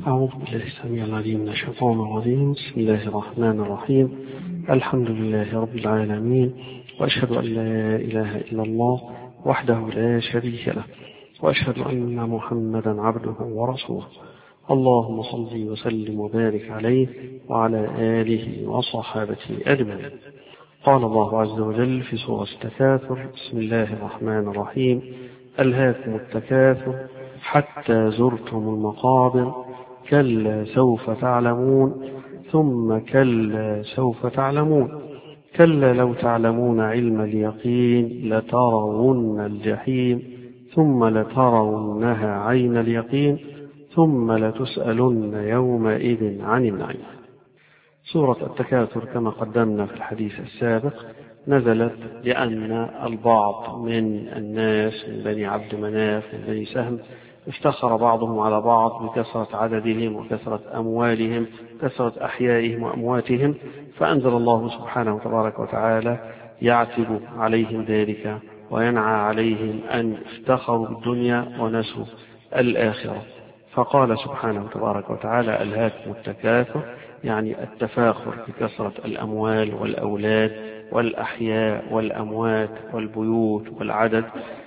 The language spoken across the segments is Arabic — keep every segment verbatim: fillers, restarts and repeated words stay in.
أعوذ بالله السميع العليم من الشيطان الرجيم. بسم الله الرحمن الرحيم. الحمد لله رب العالمين، وأشهد أن لا إله إلا الله وحده لا شريك له، وأشهد أن محمدا عبده ورسوله. اللهم صل وسلم وبارك عليه وعلى آله وصحابته أجمعين. قال الله عز وجل في سورة التكاثر: بسم الله الرحمن الرحيم. ألهاكم التكاثر حتى زرتم المقابر، كلا سوف تعلمون ثم كلا سوف تعلمون، كلا لو تعلمون علم اليقين لترون الجحيم ثم لترونها عين اليقين ثم لتسألن يومئذ عن النعيم. سورة التكاثر كما قدمنا في الحديث السابق نزلت لأن البعض من الناس من بني عبد مناف من بني سهم افتخر بعضهم على بعض بكثرة عددهم وكثرة أموالهم كثرة أحيائهم وأمواتهم، فأنزل الله سبحانه وتبارك وتعالى يعتب عليهم ذلك وينعى عليهم أن افتخروا بالدنيا ونسوا الآخرة. فقال سبحانه وتبارك وتعالى: ألهاكم التكاثر، يعني التفاخر بكثرة الأموال والأولاد والأحياء والأموات والبيوت والعدد،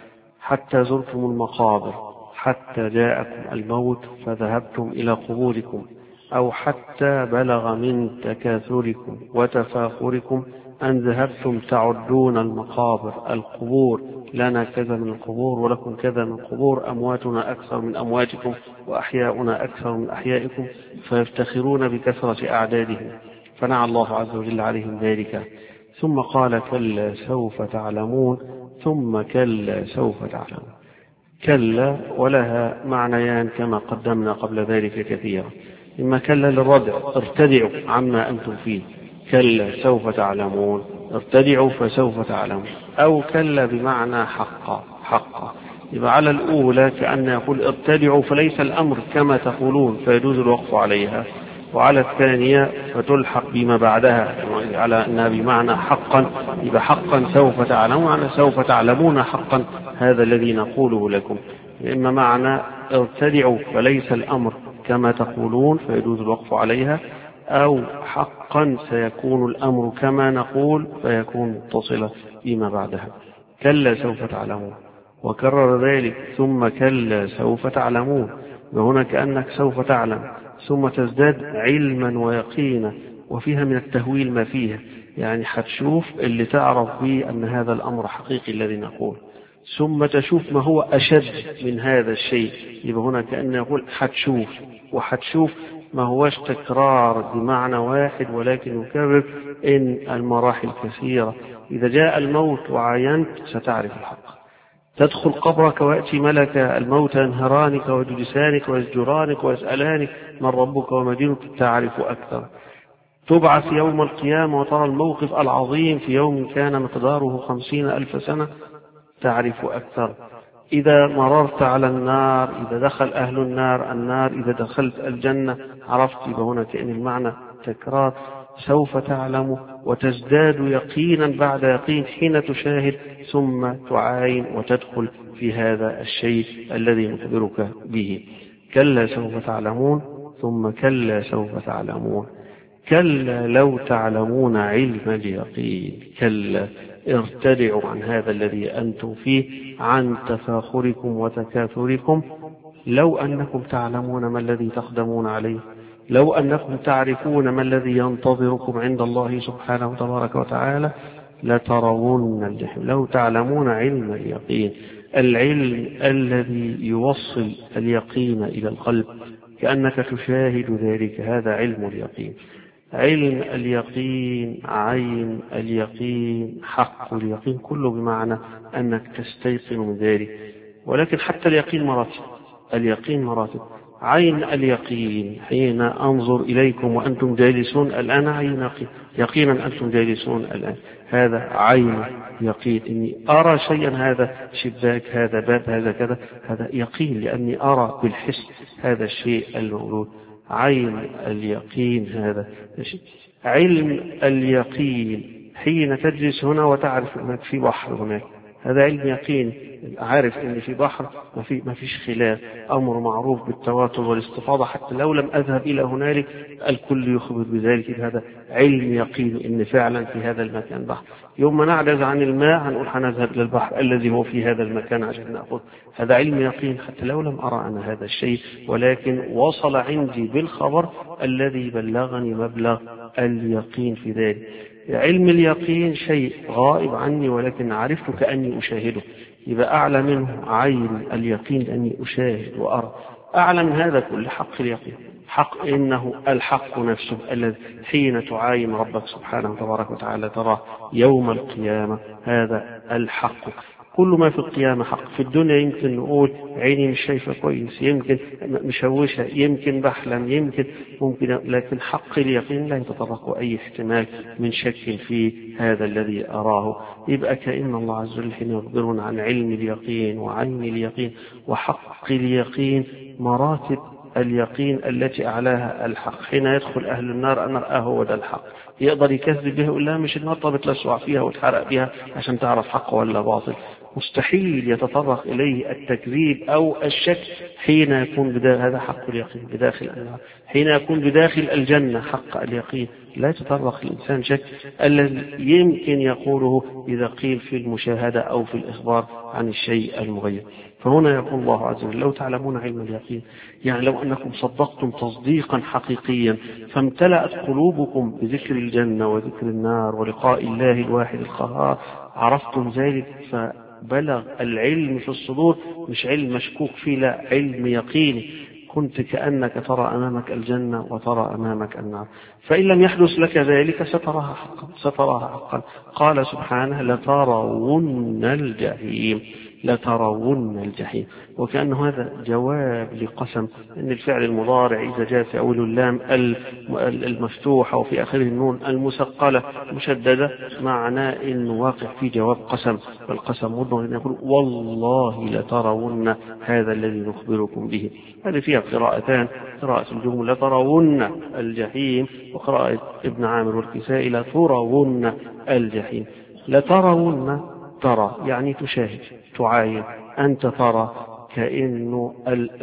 حتى زرتم المقابر، حتى جاءكم الموت فذهبتم إلى قبوركم، أو حتى بلغ من تكاثركم وتفاخركم أن ذهبتم تعدون المقابر، القبور، لنا كذا من القبور ولكم كذا من القبور، أمواتنا أكثر من أمواتكم وأحياؤنا أكثر من أحيائكم، فيفتخرون بكثرة أعدادهم، فنعى الله عز وجل عليهم ذلك. ثم قال: كلا سوف تعلمون ثم كلا سوف تعلمون. كلا ولها معنيان كما قدمنا قبل ذلك كثيرا: إما كلا للردع، ارتدعوا عما أنتم فيه، كلا سوف تعلمون، ارتدعوا فسوف تعلمون، أو كلا بمعنى حقا حقا. يبقى على الأولى كأن يقول ارتدعوا فليس الأمر كما تقولون فيجوز الوقف عليها، وعلى الثانية فتلحق بما بعدها على أنها بمعنى حقا، يبقى حقا سوف تعلمون، سوف تعلمون حقا هذا الذي نقوله لكم. إما معنى ارتدعوا فليس الأمر كما تقولون فيجوز الوقف عليها، أو حقا سيكون الأمر كما نقول فيكون متصلا بما بعدها. كلا سوف تعلمون، وكرر ذلك: ثم كلا سوف تعلمون، وهنا كأنك سوف تعلم ثم تزداد علما ويقينا، وفيها من التهويل ما فيها، يعني حتشوف اللي تعرف به أن هذا الأمر حقيقي الذي نقول، ثم تشوف ما هو أشد من هذا الشيء. يبقى هنا كأنه يقول حتشوف، وحتشوف ما هوش تكرار بمعنى واحد ولكن يكرر إن المراحل كثيرة. إذا جاء الموت وعاينت ستعرف الحق، تدخل قبرك ويأتي ملك الموت ينهرانك ويجلسانك ويزجرانك ويسألانك من ربك وما دينك تعرف أكثر. تبعث يوم القيامة وترى الموقف العظيم في يوم كان مقداره خمسين ألف سنة تعرف أكثر. إذا مررت على النار، إذا دخل أهل النار النار، إذا دخلت الجنة عرفت. يبقى هنا كأن المعنى تكرار، سوف تعلم وتزداد يقينا بعد يقين حين تشاهد ثم تعاين وتدخل في هذا الشيء الذي نخبرك به. كلا سوف تعلمون ثم كلا سوف تعلمون، كلا لو تعلمون علم اليقين، كلا ارتدعوا عن هذا الذي أنتم فيه، عن تفاخركم وتكاثركم. لو أنكم تعلمون ما الذي تقدمون عليه، لو أنكم تعرفون ما الذي ينتظركم عند الله سبحانه وتبارك وتعالى لترون الجحيم. لو تعلمون علم اليقين، العلم الذي يوصل اليقين إلى القلب كأنك تشاهد ذلك، هذا علم اليقين. علم اليقين، عين اليقين، حق اليقين، كله بمعنى أنك تستيقن من ذلك. ولكن حتى اليقين مراتب، اليقين مراتب. عين اليقين حين أنظر إليكم وأنتم جالسون الآن، عين يقينا أنتم جالسون الآن، هذا عين يقين، إني أرى شيئا، هذا شباك، هذا باب، هذا كذا، هذا يقين لأني أرى بالحس هذا الشيء الموجود. عين اليقين هذا شيء. علم اليقين حين تجلس هنا وتعرف أنك في بحر هناك، هذا علم يقين، عارف ان في بحر ما في ما فيش خلاف، امر معروف بالتواتر والاستفاضه، حتى لو لم اذهب الى هنالك الكل يخبر بذلك. هذا علم يقين ان فعلا في هذا المكان بحر. يوم ما نعجز عن الماء هنقول هنذهب الى البحر الذي هو في هذا المكان عشان ناخذ. هذا علم يقين حتى لو لم ارى انا هذا الشيء، ولكن وصل عندي بالخبر الذي بلغني مبلغ اليقين في ذلك. علم اليقين شيء غائب عني ولكن عرفت كأني أشاهده، يبقى أعلى منه عين اليقين لأني أشاهد وأرى. أعلى من هذا كل حق اليقين، حق إنه الحق نفسه الذي حين تعاين ربك سبحانه وتبارك وتعالى تراه يوم القيامة، هذا الحق. كل ما في القيامة حق. في الدنيا يمكن نقول عيني مش شايفة كويس، يمكن مشوشة، يمكن بحلم، يمكن ممكن، لكن حق اليقين لا يتطرق أي احتمال من شك في هذا الذي أراه. يبقى كأن الله عز وجل حين يخبرنا عن علم اليقين وعين اليقين وحق اليقين، مراتب اليقين التي أعلاها الحق. حين يدخل أهل النار أنا رآه هو ده الحق، يقدر يكذب به يقول لا مش النار، طب تلسع فيها وتحرق بها عشان تعرف حق ولا باطل. مستحيل يتطرق إليه التكذيب أو الشك حين يكون بداخل، هذا حق اليقين بداخل النار. حين يكون بداخل الجنة حق اليقين، لا يتطرق الإنسان شك الذي يمكن يقوله إذا قيل في المشاهدة أو في الإخبار عن الشيء المغير. فهنا يقول الله عز وجل لو تعلمون علم اليقين، يعني لو أنكم صدقتم تصديقا حقيقيا فامتلأت قلوبكم بذكر الجنة وذكر النار ولقاء الله الواحد القهار، عرفتم ذلك فبلغ العلم في الصدور، مش علم مشكوك فيه، لا علم يقيني. كنت كأنك ترى أمامك الجنة وترى أمامك النار. فإن لم يحدث لك ذلك ستراها حقا، ستراها حقا. قال سبحانه لترون الجحيم، لترون الجحيم، وكأنه هذا جواب لقسم أن الفعل المضارع إذا جاء في أول اللام المفتوحة وفي آخره النون المثقلة مشددة معناه أنه واقع في جواب قسم، والقسم مضمر أن يقول والله لترون هذا الذي نخبركم به. هذه فيها قراءتان، قراءة الجمهور لترون الجحيم، وقراءة ابن عامر والكسائي لترون الجحيم. لترون ترى يعني تشاهد تعاين، أنت ترى كأنه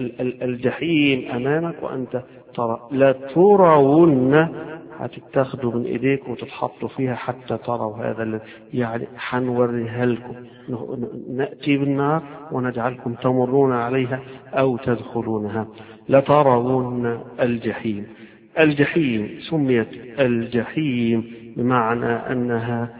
الجحيم أمامك وأنت ترى. لا ترون هتتاخدوا من إيديك وتتحطوا فيها حتى تروا هذا، يعني حنوريها لكم، نأتي بالنار ونجعلكم تمرون عليها أو تدخلونها. لترون الجحيم. الجحيم سميت الجحيم بمعنى أنها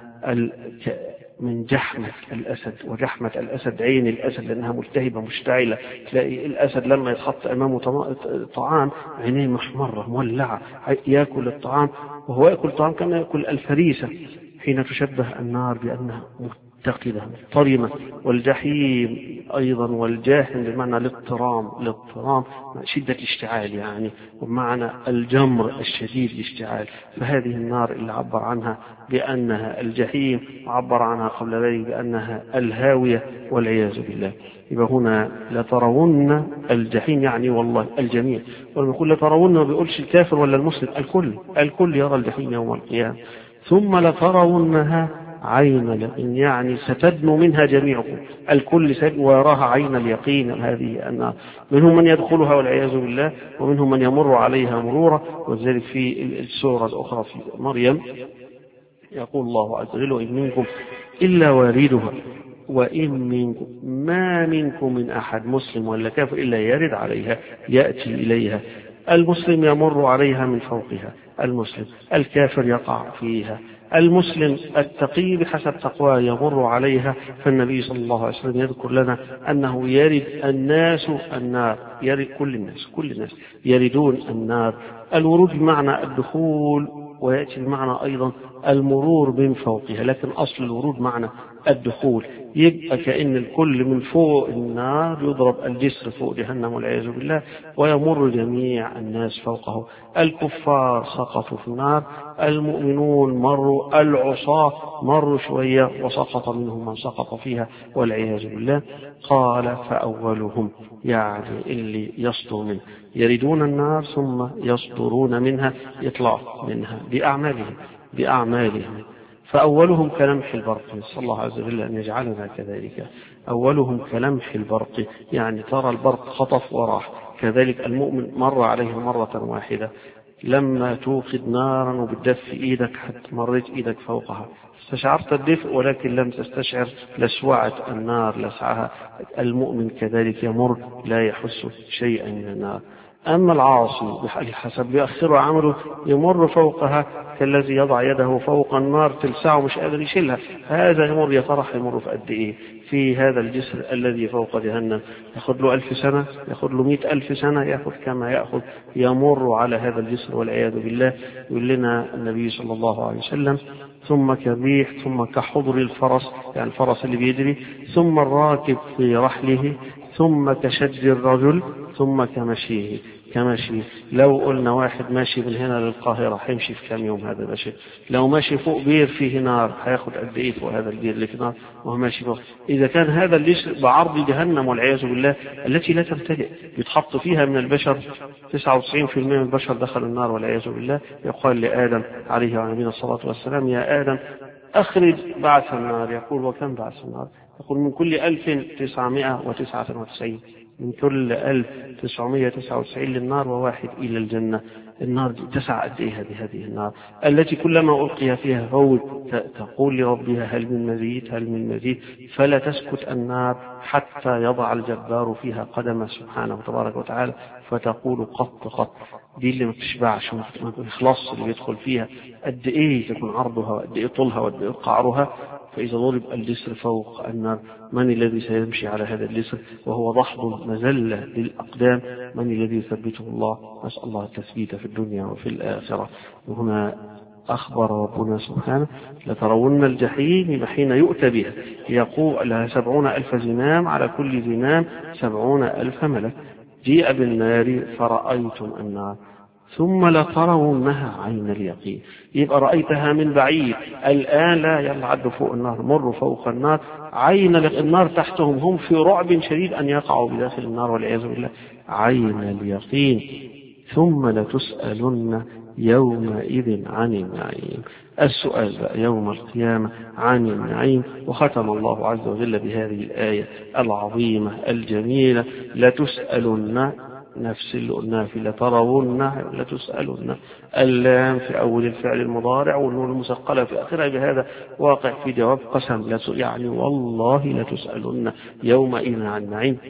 من جحمة الأسد، وجحمة الأسد عين الأسد لأنها ملتهبة مشتعلة. تلاقي الأسد لما يتحط أمامه طعام عينيه محمرة مولعة، يأكل الطعام وهو يأكل الطعام كما يأكل الفريسة. حين تشبه النار بأنها متقدة مضطرمة، والجحيم أيضا والجاحم بمعنى الاضطرام، الاضطرام شدة الاشتعال يعني، ومعنى الجمر الشديد الاشتعال. فهذه النار اللي عبر عنها بأنها الجحيم، عبر عنها قبل ذلك بأنها الهاوية والعياذ بالله. يبقى هنا لترون الجحيم يعني والله الجميع، ولما يقول لترون ما بيقولش الكافر ولا المسلم، الكل الكل يرى الجحيم يوم القيامة. ثم لترونها عين اليقين يعني ستدنو منها جميعكم، الكل سيدنو ويراها عين اليقين. هذه أن منهم من يدخلها والعياذ بالله، ومنهم من يمر عليها مرورا. وذلك في السورة الأخرى في مريم يقول الله عز وجل وإن منكم إلا واردها وإن منكم ما منكم من أحد مسلم ولا كافر إلا يرد عليها يأتي إليها. المسلم يمر عليها من فوقها، المسلم الكافر يقع فيها، المسلم التقي بحسب تقواه يمر عليها. فالنبي صلى الله عليه وسلم يذكر لنا أنه يرد الناس النار، يرد كل الناس كل الناس يردون النار. الورود بمعنى الدخول، ويأتي بمعنى أيضا المرور من فوقها، لكن أصل الورود معنى الدخول. يبقى كأن الكل من فوق النار يضرب الجسر فوق جهنم والعياذ بالله، ويمر جميع الناس فوقه. الكفار سقطوا في النار، المؤمنون مروا، العصاة مروا شوية وسقط منهم من سقط فيها والعياذ بالله. قال فأولهم يعني اللي يصدر منه، يردون النار ثم يصدرون منها، يطلعوا منها بأعمالهم بأعمالهم فأولهم كلمح البرق، نسأل الله عز وجل أن يجعلنا كذلك. أولهم كلمح البرق، يعني ترى البرق خطف وراح. كذلك المؤمن مر عليه مرة واحدة، لما توقد نارا وبتدفي إيدك حتى مريت إيدك فوقها، استشعرت الدفء ولكن لم تستشعر لسوعة النار لسعها. المؤمن كذلك يمر لا يحس شيئا من النار. أما العاصي بحسب يؤخر عمله يمر فوقها كالذي يضع يده فوق النار تلسعه مش قادر يشيلها. هذا يمر يا فرح يمر في قد إيه في هذا الجسر الذي فوق جهنم، يأخذ له ألف سنة، يأخذ له مئة ألف سنة، يأخذ كما يأخذ يمر على هذا الجسر والعياذ بالله. يقول لنا النبي صلى الله عليه وسلم: ثم كالريح ثم كحضر الفرس، يعني الفرس اللي بيجري، ثم الراكب في رحله، ثم كشد الرجل، ثم كمشيه كمشي. لو قلنا واحد ماشي من هنا للقاهرة هيمشي في كم يوم هذا ماشي؟ لو ماشي فوق بير فيه نار هياخد قد ايه فوق هذا البير اللي فيه نار وهو ماشي فوق؟ إذا كان هذا الجسر بعرض جهنم والعياذ بالله التي لا تبتدئ، يتحط فيها من البشر تسعة وتسعين بالمئة من البشر دخل النار والعياذ بالله. يقال لآدم عليه وعلى نبينا الصلاة والسلام: يا آدم أخرج بعث النار. يقول: وكم بعث النار؟ يقول: من كل ألف تسعمائة وتسعة وتسعين، من كل ألف تسعمائة وتسعة وتسعين للنار وواحد إلى الجنة. النار تسع قد إيه هذه هذه النار التي كلما ألقي فيها فوج تقول لربها: هل من مزيد هل من مزيد؟ فلا تسكت النار حتى يضع الجبار فيها قدمه سبحانه تبارك وتعالى فتقول: قط قط. دي اللي ما تشبعش ما تخلص اللي يدخل فيها. قد إيه تكون عرضها وقد إيه طولها وقد إيه قعرها. فإذا ضرب الجسر فوق النار من الذي سيمشي على هذا الجسر وهو ضحض مزلة للأقدام؟ من الذي يثبته الله؟ نسأل الله التثبيت في الدنيا وفي الآخرة. وهنا أخبر ربنا سبحانه: لترون الجحيم حين يؤتى بها يقول لها سبعون ألف زمام، على كل زمام سبعون ألف ملك. جيء بالنار فرأيتم النار ثم لترونها عين اليقين. يبقى رأيتها من بعيد، الآن لا يلا عدوا فوق النار، مروا فوق النار، عين النار تحتهم، هم في رعب شديد أن يقعوا بداخل النار والعياذ بالله. عين اليقين. ثم لتسألن يومئذ عن النعيم. السؤال بقى يوم القيامة عن النعيم. وختم الله عز وجل بهذه الآية العظيمة الجميلة: لتسألن، نفس اللي قلناها في لترون لتسألن، اللام في أول الفعل المضارع والنون المثقلة في آخرها، بهذا واقع في جواب قسم، يعني والله لتسألن يومئذ عن النعيم.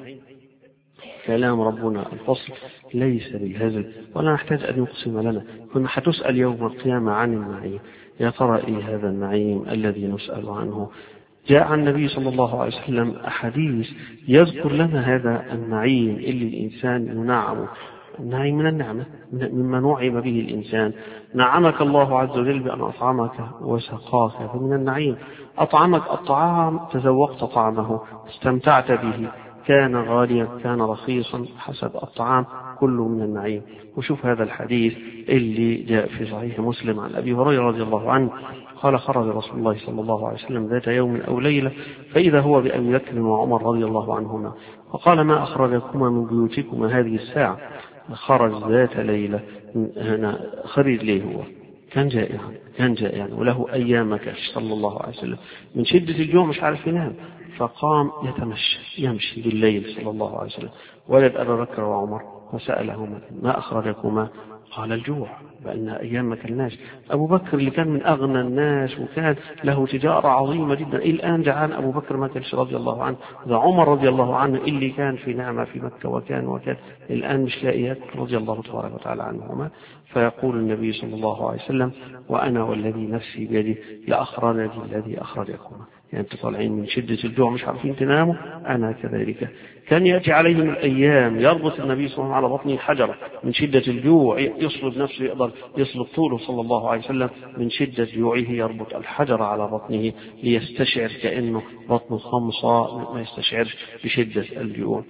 كلام ربنا الفصل ليس بالهزل ولا نحتاج أن يقسم لنا. كنا حتسأل يوم القيامة عن النعيم. يا ترى إيه هذا النعيم الذي نسأل عنه؟ جاء عن النبي صلى الله عليه وسلم أحاديث يذكر لنا هذا النعيم اللي الإنسان ينعمه. النعيم من النعمة، مما نعم به الإنسان. نعمك الله عز وجل بأن أطعمك وسقاك، فمن النعيم. أطعمك الطعام، تذوقت طعمه، استمتعت به، كان غاليا كان رخيصا حسب الطعام، كله من النعيم. وشوف هذا الحديث اللي جاء في صحيح مسلم عن أبي هريرة رضي الله عنه قال: خرج رسول الله صلى الله عليه وسلم ذات يوم أو ليلة فإذا هو بأبي بكر وعمر رضي الله عنهما، فقال: ما أخرجكما من بيوتكما هذه الساعة؟ خرج ذات ليلة. هنا خرج ليه؟ هو كان جائعا كان جائعا وله أيام كش صلى الله عليه وسلم، من شدة الجوع مش عارف ينام، فقام يتمشى يمشي بالليل صلى الله عليه وسلم. ولد أبا بكر وعمر فسألهما: ما أخرجكما؟ قال: الجوع، بأن أيام ما كلناش. أبو بكر اللي كان من أغنى الناس وكان له تجارة عظيمة جدا، الآن جعان أبو بكر ما كانش رضي الله عنه. ذا عمر رضي الله عنه اللي كان في نعمة في مكة وكان وكان الآن مش لاقي ياكل رضي الله تبارك وتعالى عنهما. فيقول النبي صلى الله عليه وسلم: وأنا والذي نفسي بيده لأخرج الذي أخرجكما. يعني أنتم طالعين من شدة الجوع مش عارفين تناموا، أنا كذلك. كان يأتي عليهم الأيام يربط النبي صلى الله عليه وسلم على بطنه حجرة من شدة الجوع، يصلب نفسه يقدر يصلب طوله صلى الله عليه وسلم من شدة جوعه، يربط الحجر على بطنه ليستشعر كأنه بطنه خمصة ما يستشعرش بشدة الجوع.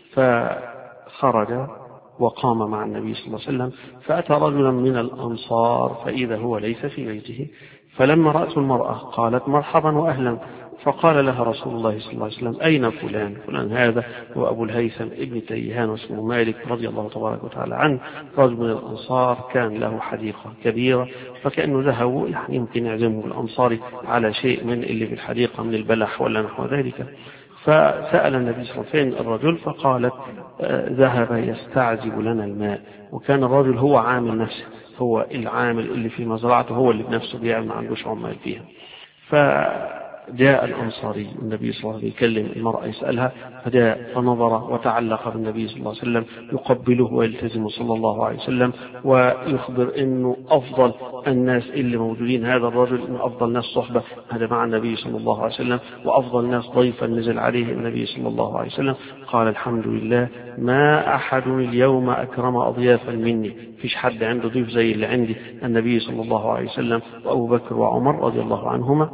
فخرج وقام مع النبي صلى الله عليه وسلم، فأتى رجلا من الأنصار فإذا هو ليس في بيته، فلما رأت المرأة قالت: مرحبا وأهلا، فقال لها رسول الله صلى الله عليه وسلم: أين فلان؟ فلان هذا هو أبو الهيثم ابن تيهان واسمه مالك رضي الله تبارك وتعالى عنه، رجل من الأنصار كان له حديقة كبيرة، فكأنه ذهبوا يعني يمكن يعزمه الأنصاري على شيء من اللي في الحديقة من البلح ولا نحو ذلك. فسأل النبي صلى الله عليه وسلم الرجل، فقالت: ذهب يستعذب لنا الماء. وكان الرجل هو عامل نفسه، هو العامل اللي في مزرعته، هو اللي بنفسه بيعمل، ما عندوش عمال فيها. فجاء الأنصاري النبي صلى الله عليه وسلم يكلم المرأة يسألها، فجاء فنظر وتعلق بالنبي صلى الله عليه وسلم يقبله ويلتزم صلى الله عليه وسلم، ويخبر انه افضل الناس اللي موجودين هذا الرجل، انه افضل ناس صحبة هذا مع النبي صلى الله عليه وسلم، وافضل ناس ضيفا نزل عليه النبي صلى الله عليه وسلم. قال: الحمد لله، ما احد اليوم اكرم اضيافا مني، فيش حد عنده ضيف زي اللي عندي النبي صلى الله عليه وسلم وابو بكر وعمر رضي الله عنهما.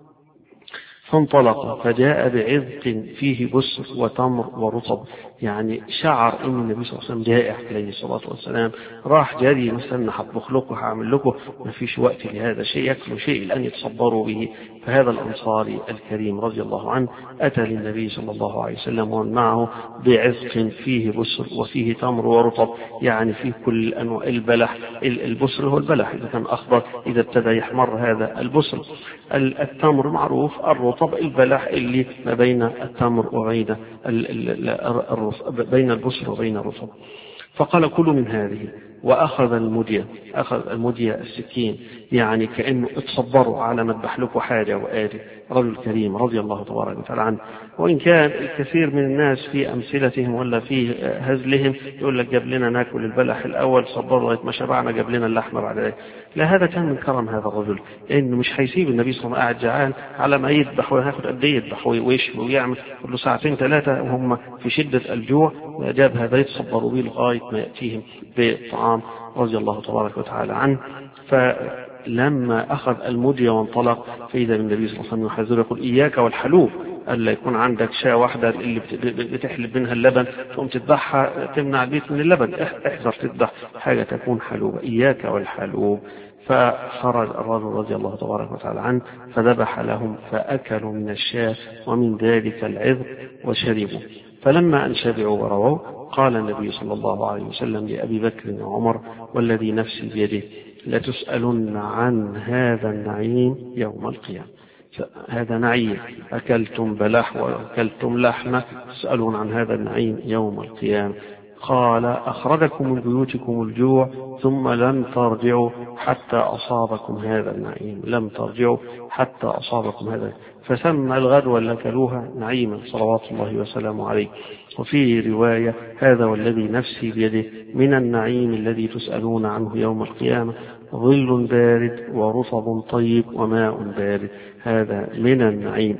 فانطلق فجاء بعذق فيه بسر وتمر ورطب، يعني شعر ان النبي صلى الله عليه وسلم جائع عليه الصلاه والسلام، راح جاري مثلا هطبخ لكم هعمل لكم، ما فيش وقت لهذا شيء، ياكلوا شيء لان يتصبروا به. فهذا الانصاري الكريم رضي الله عنه اتى للنبي صلى الله عليه وسلم ومعه بعذق فيه بسر وفيه تمر ورطب، يعني فيه كل انواع البلح. البسر هو البلح اذا كان اخضر، اذا ابتدى يحمر هذا البسر. التمر معروف، الرطب البلح اللي ما بين التمر وبين بين البسر وبين الرطب. فقال: كلوا من هذه. وأخذ المدية، أخذ المدية السكين، يعني كأنه اتصبروا على ما اذبح لكم حاجة وآدي. رجل كريم رضي الله تبارك وتعالى عنه. وإن كان الكثير من الناس في أمثلتهم ولا في هزلهم يقول لك: جاب لنا ناكل البلح الأول، صبر لغاية ما شبعنا، جاب لنا اللحمة بعد ذلك. لا، هذا كان من كرم هذا الرجل، إنه مش هيسيب النبي صلى الله عليه وسلم قاعد جعان على ما يذبح وياخد قد ايه يذبح ويشوي ويعمل كل ساعتين ثلاثة وهم في شدة الجوع، وجاب هذا يتصبروا به لغاية ما يأتيهم بالطعام رضي الله تبارك وتعالى عنه. فلما أخذ المدية وانطلق، فإذا النبي صلى الله عليه وسلم يحذر يقول: إياك والحلوب، ألا يكون عندك شاة واحدة اللي بتحلب منها اللبن تقوم تذبحها تمنع البيت من اللبن، احذر تذبح حاجة تكون حلوبة، إياك والحلوب. فخرج الرجل رضي الله تبارك وتعالى عنه فذبح لهم، فأكلوا من الشاة ومن ذلك العذق وشربوا. فلما أن شبعوا ورووا، قال النبي صلى الله عليه وسلم لأبي بكر وعمر: والذي نفسي بيده لتسألن عن هذا النعيم يوم القيامة. هذا نعيم، أكلتم بلح وأكلتم لحمة، تسألون عن هذا النعيم يوم القيامة. قال: أخرجكم من بيوتكم الجوع ثم لم ترجعوا حتى أصابكم هذا النعيم، لم ترجعوا حتى أصابكم هذا. فسمى الغدوة اللي أكلوها نعيما صلوات الله وسلامه عليه. وفي رواية: هذا والذي نفسي بيده من النعيم الذي تسألون عنه يوم القيامة ظل بارد ورطب طيب وماء بارد، هذا من النعيم.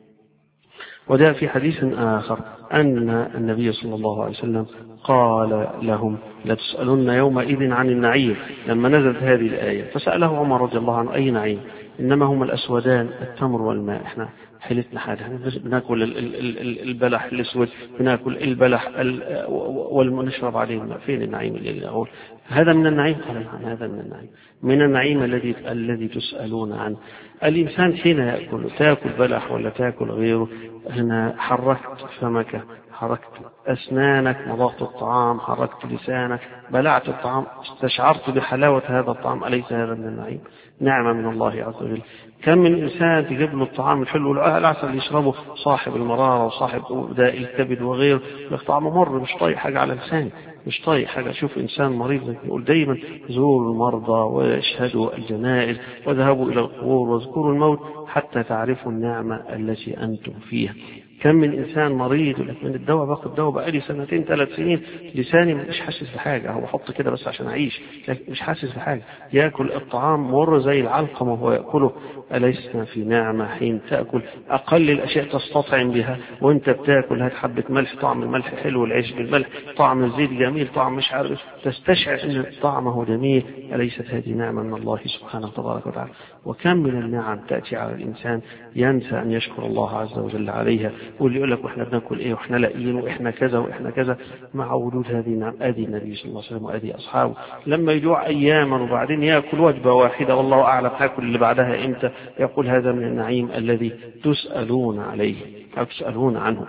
وجاء في حديث آخر أن النبي صلى الله عليه وسلم قال لهم: لتسألن يومئذ عن النعيم، لما نزلت هذه الآية. فسأله عمر رضي الله عنه: أي نعيم؟ إنما هم الأسودان، التمر والماء. إحنا حيلتنا حاجة، احنا بناكل البلح الأسود، بناكل البلح ونشرب عليه الماء، فين النعيم اللي أقول هذا من النعيم؟ قال: هذا من النعيم، من النعيم الذي الذي تسألون عنه. الإنسان حين يأكل، تأكل بلح ولا تأكل غيره، هنا حركت فمك، حركت أسنانك، مضغت الطعام، حركت لسانك، بلعت الطعام، استشعرت بحلاوة هذا الطعام، أليس هذا من النعيم؟ نعمة من الله عز وجل. كم من إنسان تجيب له الطعام الحلو والعسل يشربه صاحب المرارة وصاحب داء الكبد وغيره، طعمه مر، مش طايق حاجة على لسانه، مش طايق حاجة. شوف إنسان مريض يقول دايما: زوروا المرضى واشهدوا الجنائز وذهبوا إلى القبور واذكروا الموت حتى تعرفوا النعمة التي أنتم فيها. كم من إنسان مريض لكن الدواء باخد دواء بقالي سنتين ثلاث سنين، لساني مش حاسس بحاجة، هو حط كده بس عشان أعيش، لكن مش حاسس بحاجة. يأكل الطعام مر زي العلقمة وهو يأكله. أليسنا في نعمة حين تأكل أقل الأشياء تستطعم بها، وأنت بتأكل هات حبة ملح، طعم الملح حلو، العيش بالملح، طعم الزيت جميل، طعم مش عارف، تستشعر أن طعمه جميل. أليست هذه نعمة من الله سبحانه تبارك وتعالى؟ وكم من النعم تأتي على الإنسان ينسى أن يشكر الله عز وجل عليها، واللي يقول لك واحنا بناكل ايه واحنا لاقيين واحنا كذا واحنا كذا. مع وجود هذه النعم ادي النبي صلى الله عليه وسلم وادي اصحابه لما يجوع اياما وبعدين ياكل وجبه واحده والله اعلم هاكل اللي بعدها امتى، يقول هذا من النعيم الذي تسالون عليه او تسالون عنه.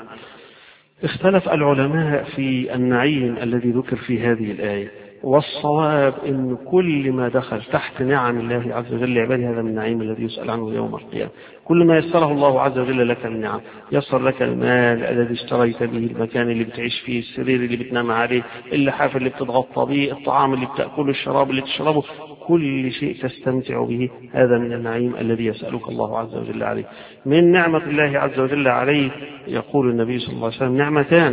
اختلف العلماء في النعيم الذي ذكر في هذه الآية، والصواب ان كل ما دخل تحت نعم الله عز وجل لعباده هذا من النعيم الذي يسأل عنه يوم القيامة. كل ما يسره الله عز وجل لك من نعم، يسر لك المال الذي اشتريت به، المكان اللي بتعيش فيه، السرير اللي بتنام عليه، اللحاف اللي بتتغطى به، الطعام اللي بتأكله، الشراب اللي تشربه، كل شيء تستمتع به هذا من النعيم الذي يسألك الله عز وجل عليه. من نعمة الله عز وجل عليه يقول النبي صلى الله عليه وسلم نعمتان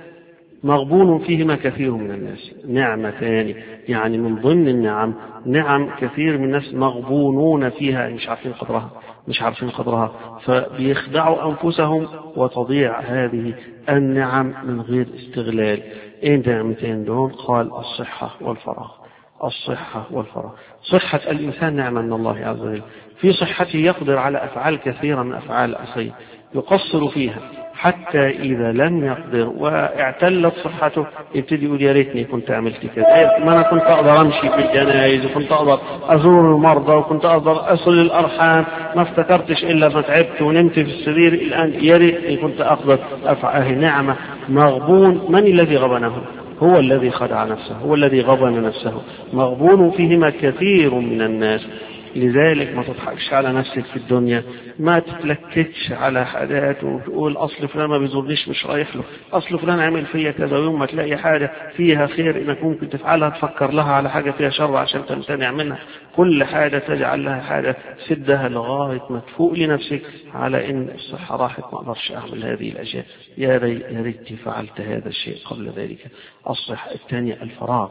مغبون فيهما كثير من الناس. نعمتان يعني من ضمن النعم نعم كثير من الناس مغبونون فيها، مش عارفين قدرها مش عارفين قدرها فبيخدعوا أنفسهم وتضيع هذه النعم من غير استغلال. ايه النعمتين دول؟ قال الصحة والفراغ. الصحة والفراغ. صحة الإنسان نعمة من الله عز وجل، في صحته يقدر على أفعال كثيرة من أفعال الخير يقصر فيها، حتى إذا لم يقدر واعتلت صحته يبتدي يقول يا ريتني كنت عملت كذا، ما أنا كنت أقدر أمشي في الجنائز وكنت أقدر أزور المرضى وكنت أقدر أصل الأرحام، ما افتكرتش إلا ما تعبت ونمت في السرير، الآن يا ريتني كنت أقدر أفعل. نعمة مغبون. من الذي غبنه؟ هو الذي خدع نفسه، هو الذي غبن نفسه. مغبون فيهما كثير من الناس. لذلك ما تضحكش على نفسك في الدنيا، ما تتلكتش على حاجات وتقول أصل فلان ما بيزورنيش مش رايح له، أصل فلان عمل فيا كذا. ويوم ما تلاقي حاجة فيها خير إنك ممكن تفعلها تفكر لها على حاجة فيها شر عشان تمتنع منها. كل حاجة تجعل لها حاجة سدها لغاية ما تفوق لنفسك على إن الصحة راحت ما أقدرش أعمل هذه الأشياء، يا ريت فعلت هذا الشيء قبل ذلك. الصحة الثانية الفراغ.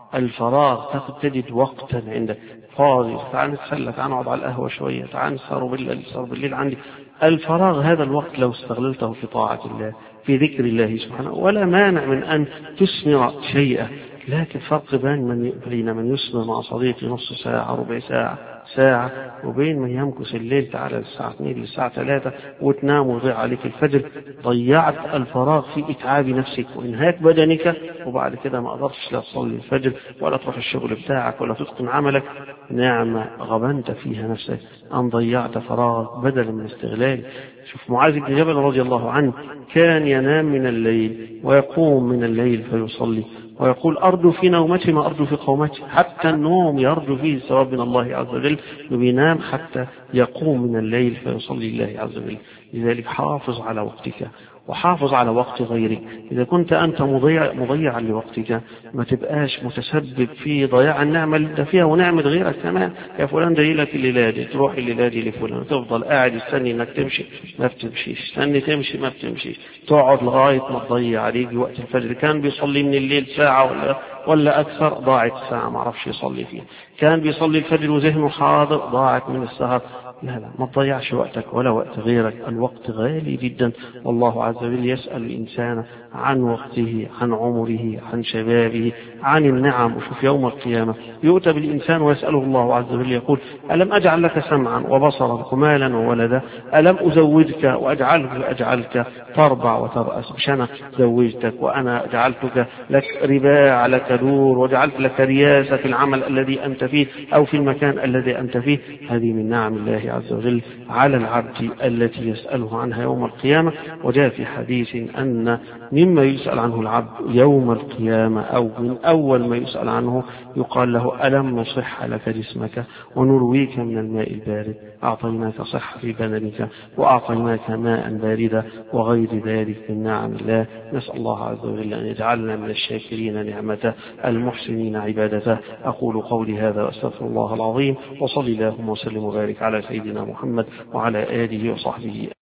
الفراغ تجد وقتا عندك فاضي، تعال نتسلى، تعال نقعد على القهوة شوية، تعال نسهر بالليل، نسهر بالليل عندي. الفراغ هذا الوقت لو استغللته في طاعة الله في ذكر الله سبحانه ولا مانع من أن تثمر شيئا، لكن فرق بين من يثمر مع صديقي نص ساعة ربع ساعة ساعة وبين من يمكث الليل تعالى الساعة اثنين للساعة ثلاثة وتنام ويضيع عليك الفجر. ضيعت الفراغ في إتعاب نفسك وإنهاك بدنك، وبعد كده ما قدرتش لا تصلي الفجر ولا تروح الشغل بتاعك ولا تتقن عملك. نعمة غبنت فيها نفسك أن ضيعت فراغ بدلا من استغلال. شوف معاذ بن جبل رضي الله عنه كان ينام من الليل ويقوم من الليل فيصلي ويقول أرجو في نومتي ما أرجو في قومتي. حتى النوم يرجو فيه الثواب من الله عز وجل، وبينام حتى يقوم من الليل فيصلي الله عز وجل. لذلك حافظ على وقتك وحافظ على وقت غيرك. إذا كنت أنت مضيع مضيعا لوقتك ما تبقاش متسبب في ضياع النعمة اللي انت فيها ونعمة غيرك كمان. يا فلان جاي لك الليلة دي، تروح الليلة دي لفلان، تفضل قاعد استني انك تمشي ما بتمشيش، استني تمشي ما بتمشيش، تقعد لغاية ما تضيع عليك وقت الفجر. كان بيصلي من الليل ساعة ولا ولا أكثر، ضاعت ساعة ما عرفش يصلي فيها. كان بيصلي الفجر وذهنه حاضر، ضاعت من السهر. لا لا ما تضيعش وقتك ولا وقت غيرك. الوقت غالي جدا، والله عز وجل يسأل الإنسان عن وقته، عن عمره، عن شبابه، عن النعم. وشوف يوم القيامة يؤتى بالإنسان ويسأله الله عز وجل يقول ألم أجعل لك سمعا وبصرا ومالا وولدا، ألم أزوجك وأجعلك أجعلك تربع وترأس، مش أنا زوجتك وأنا جعلتك لك رباع لك دور وجعلت لك رياسة في العمل الذي أنت فيه أو في المكان الذي أنت فيه. هذه من نعم الله عز وجل على العبد التي يسأله عنها يوم القيامة. وجاء في حديث أن مما يسأل عنه العبد يوم القيامة أو من أول ما يسأل عنه يقال له ألم نصح لك جسمك ونرويك من الماء البارد، أعطيناك صحة في بدنك وأعطيناك ماء باردا وغير ذلك من نعم الله. نسأل الله عز وجل أن يجعلنا من الشاكرين نعمته المحسنين عبادته. أقول قولي هذا وأستغفر الله العظيم، وصلي اللهم وسلم وبارك على سيدنا محمد وعلى آله وصحبه.